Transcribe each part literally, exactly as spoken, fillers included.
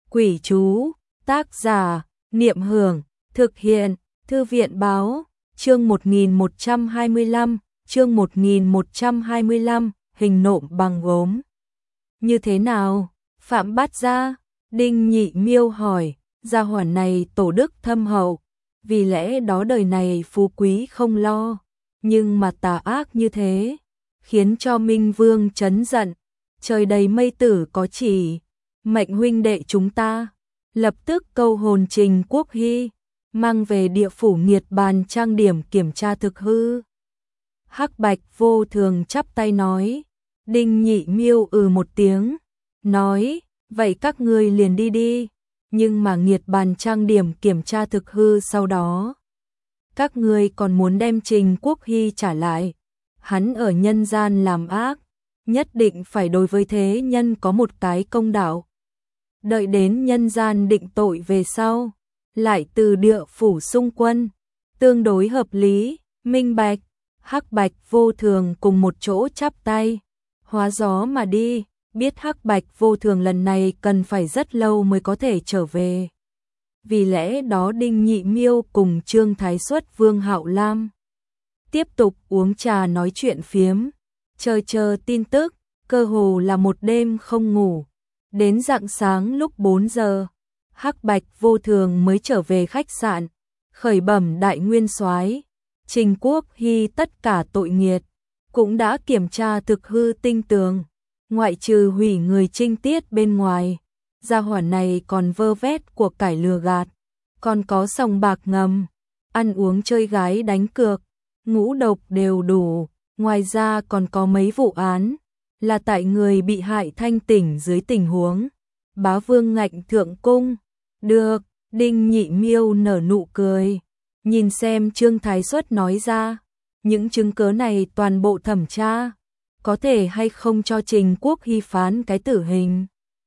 Quỷ chú, tác giả, Niệm Hưởng, thực hiện, Thư viện báo, chương một nghìn một trăm hai mươi lăm, chương một nghìn một trăm hai mươi lăm, hình nộm bằng gốm. Như thế nào? Phạm Bát Gia, Đinh Nhị Miêu hỏi, gia hỏa này tổ đức thâm hậu, vì lẽ đó đời này phú quý không lo, nhưng mà tà ác như thế, khiến cho Minh Vương chấn giận, trời đầy mây tử có chỉ, mệnh huynh đệ chúng ta, lập tức câu hồn Trình Quốc Hy, mang về địa phủ Niết Bàn trang điểm kiểm tra thực hư. Hắc Bạch Vô Thường chắp tay nói, Đinh Nhị Miêu ừ một tiếng, nói, vậy các ngươi liền đi đi, nhưng mà Niết Bàn trang điểm kiểm tra thực hư sau đó. Các ngươi còn muốn đem Trình Quốc Hy trả lại, hắn ở nhân gian làm ác, nhất định phải đối với thế nhân có một cái công đạo. Đợi đến nhân gian định tội về sau, lại từ địa phủ xung quân, tương đối hợp lý, minh bạch. Hắc Bạch Vô Thường cùng một chỗ chắp tay, hóa gió mà đi, biết Hắc Bạch Vô Thường lần này cần phải rất lâu mới có thể trở về. Vì lẽ đó Đinh Nhị Miêu cùng Trương Thái Xuất Vương Hạo Lam tiếp tục uống trà nói chuyện phiếm, chờ chờ tin tức, cơ hồ là một đêm không ngủ. Đến rạng sáng lúc bốn giờ, Hắc Bạch Vô Thường mới trở về khách sạn, khởi bẩm đại nguyên soái, Trình Quốc Hy tất cả tội nghiệt cũng đã kiểm tra thực hư tinh tường, ngoại trừ hủy người trinh tiết bên ngoài, gia hỏa này còn vơ vét của cải lừa gạt, còn có sòng bạc ngầm, ăn uống chơi gái đánh cược, ngũ độc đều đủ, ngoài ra còn có mấy vụ án là tại người bị hại thanh tỉnh dưới tình huống bá vương ngạnh thượng cung. Được, Đinh Nhị Miêu nở nụ cười, nhìn xem Trương Thái Xuất nói ra, những chứng cứ này toàn bộ thẩm tra, có thể hay không cho Trình Quốc Hy phán cái tử hình.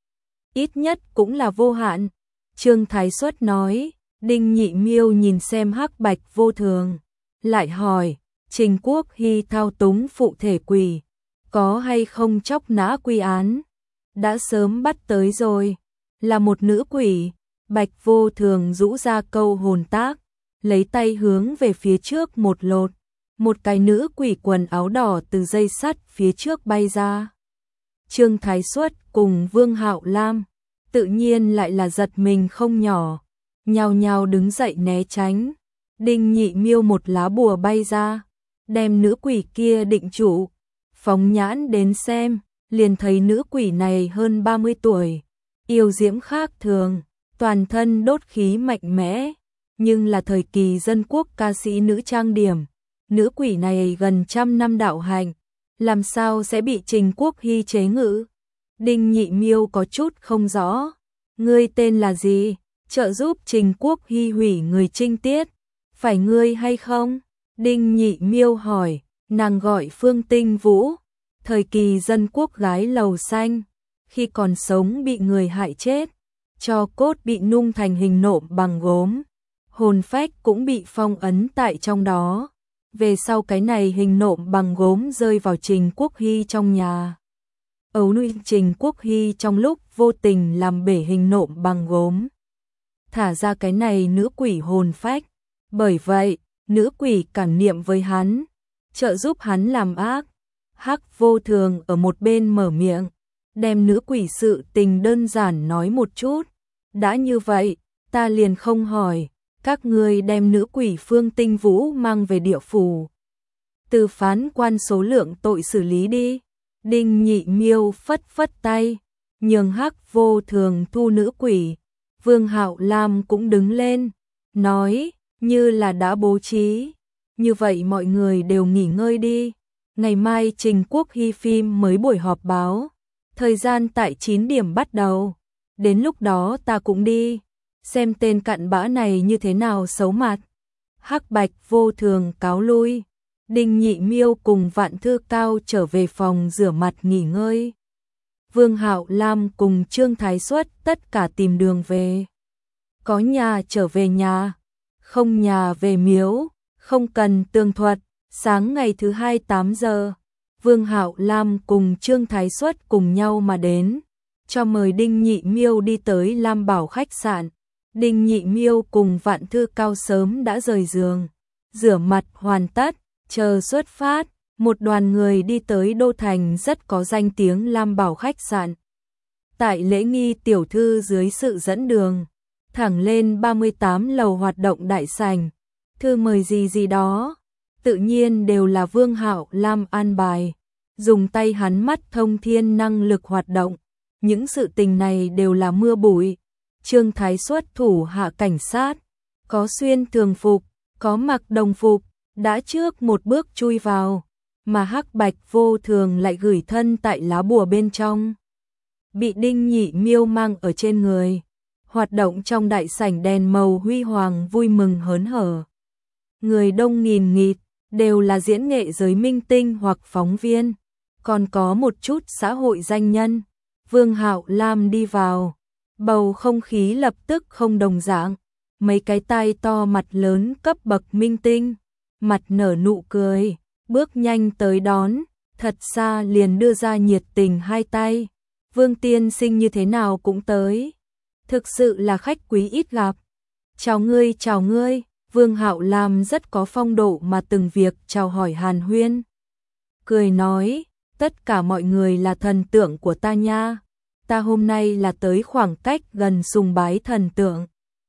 Ít nhất cũng là vô hạn. Trương Thái Xuất nói. Đinh Nhị Miêu nhìn xem Hắc Bạch Vô Thường, lại hỏi, Trình Quốc Hy thao túng phụ thể quỷ, có hay không chóc nã quy án? Đã sớm bắt tới rồi, là một nữ quỷ. Bạch Vô Thường rũ ra câu hồn tác, lấy tay hướng về phía trước một lột, một cái nữ quỷ quần áo đỏ từ dây sắt phía trước bay ra. Trương Thái Xuất cùng Vương Hạo Lam tự nhiên lại là giật mình không nhỏ, nhao nhao đứng dậy né tránh. Đinh Nhị Miêu một lá bùa bay ra, đem nữ quỷ kia định trụ, phóng nhãn đến xem, liền thấy nữ quỷ này hơn ba mươi tuổi, yêu diễm khác thường, toàn thân đốt khí mạnh mẽ, nhưng là thời kỳ dân quốc ca sĩ nữ trang điểm, nữ quỷ này gần trăm năm đạo hành, làm sao sẽ bị Trình Quốc Hy chế ngự? Đinh Nhị Miêu có chút không rõ, ngươi tên là gì? Trợ giúp Trình Quốc Hy hủy người trinh tiết, phải ngươi hay không? Đinh Nhị Miêu hỏi, nàng gọi Phương Tinh Vũ, thời kỳ dân quốc gái lầu xanh, khi còn sống bị người hại chết, tro cốt bị nung thành hình nộm bằng gốm, hồn phách cũng bị phong ấn tại trong đó. Về sau cái này hình nộm bằng gốm rơi vào Trình Quốc Hy trong nhà. Ấu nuôi Trình Quốc Hy trong lúc vô tình làm bể hình nộm bằng gốm, thả ra cái này nữ quỷ hồn phách. Bởi vậy, nữ quỷ cảm niệm với hắn, trợ giúp hắn làm ác. Hắc Vô Thường ở một bên mở miệng, đem nữ quỷ sự tình đơn giản nói một chút. Đã như vậy, ta liền không hỏi, các ngươi đem nữ quỷ Phương Tinh Vũ mang về địa phủ, từ phán quan số lượng tội xử lý đi. Đinh Nhị Miêu phất phất tay, nhường Hắc Vô Thường thu nữ quỷ. Vương Hạo Lam cũng đứng lên, nói, như là đã bố trí, như vậy mọi người đều nghỉ ngơi đi. Ngày mai Trình Quốc Hy phim mới buổi họp báo, thời gian tại chín điểm bắt đầu, đến lúc đó ta cũng đi, xem tên cặn bã này như thế nào xấu mặt. Hắc Bạch Vô Thường cáo lui, Đinh Nhị Miêu cùng Vạn Thư Cao trở về phòng rửa mặt nghỉ ngơi. Vương Hạo Lam cùng Trương Thái Xuất tất cả tìm đường về. Có nhà trở về nhà, không nhà về miếu, không cần tường thuật. Sáng ngày thứ hai tám giờ, Vương Hạo Lam cùng Trương Thái Xuất cùng nhau mà đến. cho mời Đinh Nhị Miêu đi tới Lam Bảo khách sạn. Đinh Nhị Miêu cùng Vạn Thư Cao sớm đã rời giường, rửa mặt hoàn tất, chờ xuất phát, một đoàn người đi tới đô thành rất có danh tiếng Lam Bảo khách sạn. Tại lễ nghi tiểu thư dưới sự dẫn đường, thẳng lên ba mươi tám lầu hoạt động đại sảnh, thư mời gì gì đó, tự nhiên đều là Vương Hạo Lam an bài, dùng tay hắn mắt thông thiên năng lực hoạt động, những sự tình này đều là mưa bụi. Trương Thái xuất thủ hạ cảnh sát, có xuyên thường phục, có mặc đồng phục, đã trước một bước chui vào, mà Hắc Bạch Vô Thường lại gửi thân tại lá bùa bên trong. Bị Đinh Nhị Miêu mang ở trên người, hoạt động trong đại sảnh đèn màu huy hoàng vui mừng hớn hở. Người đông nghìn nghịt, đều là diễn nghệ giới minh tinh hoặc phóng viên, còn có một chút xã hội danh nhân. Vương Hạo Lam đi vào, bầu không khí lập tức không đồng dạng, mấy cái tai to mặt lớn cấp bậc minh tinh, mặt nở nụ cười, bước nhanh tới đón, thật xa liền đưa ra nhiệt tình hai tay. Vương tiên sinh như thế nào cũng tới, thực sự là khách quý ít gặp. Chào ngươi, chào ngươi. Vương Hạo Lam rất có phong độ mà từng việc chào hỏi hàn huyên. Cười nói, tất cả mọi người là thần tượng của ta nha. Ta hôm nay là tới khoảng cách gần sùng bái thần tượng.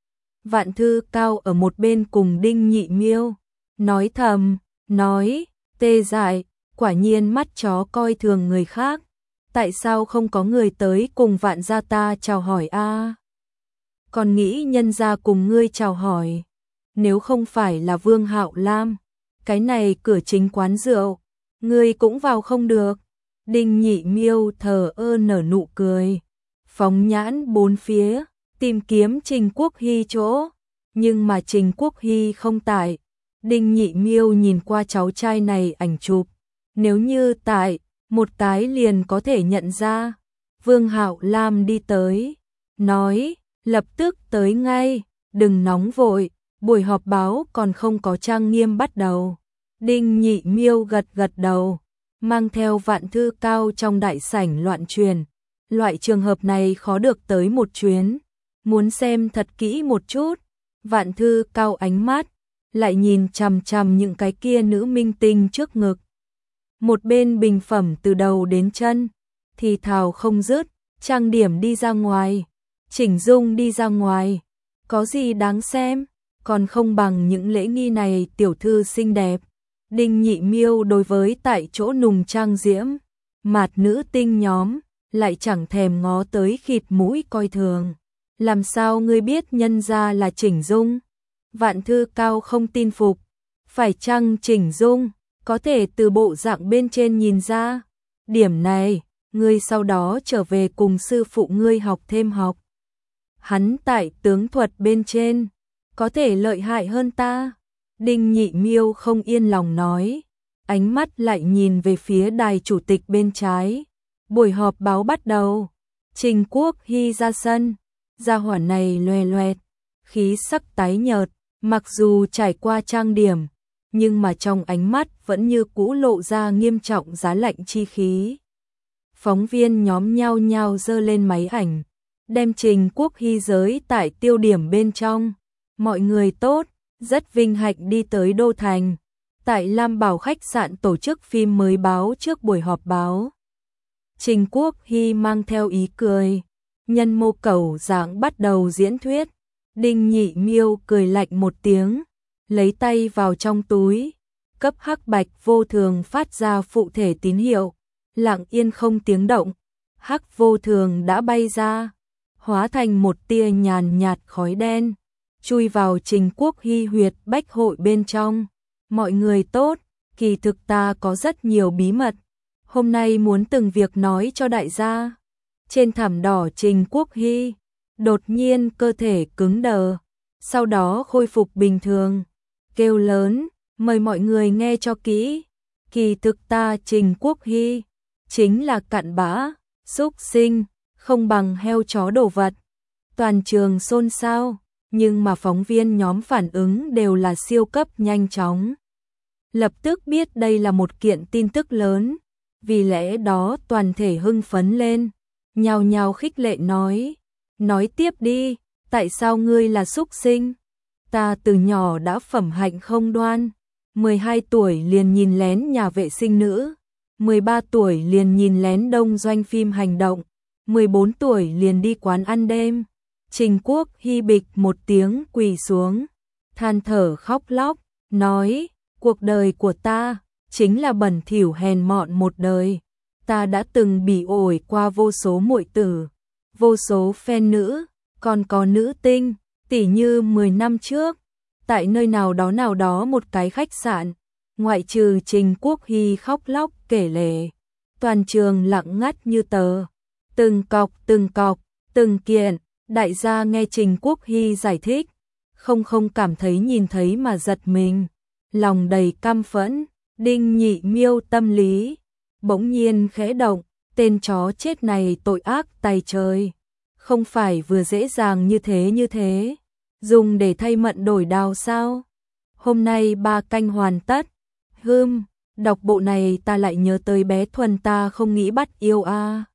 Vạn Thư Cao ở một bên cùng Đinh Nhị Miêu, nói thầm, nói, tê dại, quả nhiên mắt chó coi thường người khác. Tại sao không có người tới cùng Vạn gia ta chào hỏi a? Còn nghĩ nhân gia cùng ngươi chào hỏi. Nếu không phải là Vương Hạo Lam, cái này cửa chính quán rượu, ngươi cũng vào không được. Đinh Nhị Miêu thờ ơ nở nụ cười, phóng nhãn bốn phía, tìm kiếm Trình Quốc Hy chỗ, nhưng mà Trình Quốc Hy không tại. Đinh Nhị Miêu nhìn qua cháu trai này ảnh chụp, nếu như tại, một cái liền có thể nhận ra. Vương Hạo Lam đi tới, nói, lập tức tới ngay, đừng nóng vội, buổi họp báo còn không có trang nghiêm bắt đầu. Đinh Nhị Miêu gật gật đầu, mang theo Vạn Thư Cao trong đại sảnh loạn truyền. Loại trường hợp này khó được tới một chuyến, muốn xem thật kỹ một chút. Vạn Thư Cao ánh mắt, lại nhìn chằm chằm những cái kia nữ minh tinh trước ngực. Một bên bình phẩm từ đầu đến chân, thì thào không dứt, trang điểm đi ra ngoài, chỉnh dung đi ra ngoài, có gì đáng xem, còn không bằng những lễ nghi này tiểu thư xinh đẹp. Đinh Nhị Miêu đối với tại chỗ nùng trang diễm, mạt nữ tinh nhóm, lại chẳng thèm ngó tới khịt mũi coi thường. Làm sao ngươi biết nhân ra là chỉnh dung? Vạn Thư Cao không tin phục, phải chăng chỉnh dung, có thể từ bộ dạng bên trên nhìn ra. Điểm này, ngươi sau đó trở về cùng sư phụ ngươi học thêm học. Hắn tại tướng thuật bên trên, có thể lợi hại hơn ta. Đinh Nhị Miêu không yên lòng nói, ánh mắt lại nhìn về phía đài chủ tịch bên trái. Buổi họp báo bắt đầu, Trình Quốc Hy ra sân, gia hỏa này loè loẹt, khí sắc tái nhợt, mặc dù trải qua trang điểm, nhưng mà trong ánh mắt vẫn như cũ lộ ra nghiêm trọng giá lạnh chi khí. Phóng viên nhóm nhao nhao giơ lên máy ảnh, đem Trình Quốc Hy giới tại tiêu điểm bên trong. Mọi người tốt, rất vinh hạnh đi tới Đô Thành, tại Lam Bảo khách sạn tổ chức phim mới báo trước buổi họp báo. Trình Quốc Hy mang theo ý cười, nhân mô cẩu dạng bắt đầu diễn thuyết. Đinh Nhị Miêu cười lạnh một tiếng, lấy tay vào trong túi, cấp Hắc Bạch Vô Thường phát ra phụ thể tín hiệu, lặng yên không tiếng động. Hắc Vô Thường đã bay ra, hóa thành một tia nhàn nhạt khói đen, chui vào Trình Quốc Hy huyệt bách hội bên trong. Mọi người tốt, kỳ thực ta có rất nhiều bí mật, hôm nay muốn từng việc nói cho đại gia. Trên thảm đỏ Trình Quốc Hy, đột nhiên cơ thể cứng đờ, sau đó khôi phục bình thường, kêu lớn, mời mọi người nghe cho kỹ. Kỳ thực ta Trình Quốc Hy, chính là cặn bã, xúc sinh, không bằng heo chó đồ vật. Toàn trường xôn xao, nhưng mà phóng viên nhóm phản ứng đều là siêu cấp nhanh chóng. Lập tức biết đây là một kiện tin tức lớn, vì lẽ đó toàn thể hưng phấn lên. nhào nhào khích lệ nói, nói tiếp đi, tại sao ngươi là súc sinh? Ta từ nhỏ đã phẩm hạnh không đoan, mười hai tuổi liền nhìn lén nhà vệ sinh nữ, mười ba tuổi liền nhìn lén đông doanh phim hành động, mười bốn tuổi liền đi quán ăn đêm. Trình Quốc Hy bịch một tiếng quỳ xuống, than thở khóc lóc, nói, cuộc đời của ta chính là bẩn thỉu hèn mọn một đời. Ta đã từng bị ổi qua vô số muội tử, vô số phen nữ, còn có nữ tinh, tỉ như mười năm trước, tại nơi nào đó nào đó một cái khách sạn, ngoại trừ Trình Quốc Hy khóc lóc kể lể, toàn trường lặng ngắt như tờ, từng cọc từng cọc, từng kiện, đại gia nghe Trình Quốc Hy giải thích, không không cảm thấy nhìn thấy mà giật mình, lòng đầy căm phẫn. Đinh Nhị Miêu tâm lý bỗng nhiên khẽ động, tên chó chết này tội ác tày trời, không phải vừa dễ dàng như thế như thế, dùng để thay mận đổi đao sao? Hôm nay ba canh hoàn tất. Hừm, đọc bộ này ta lại nhớ tới bé Thuần ta không nghĩ bắt yêu a. À.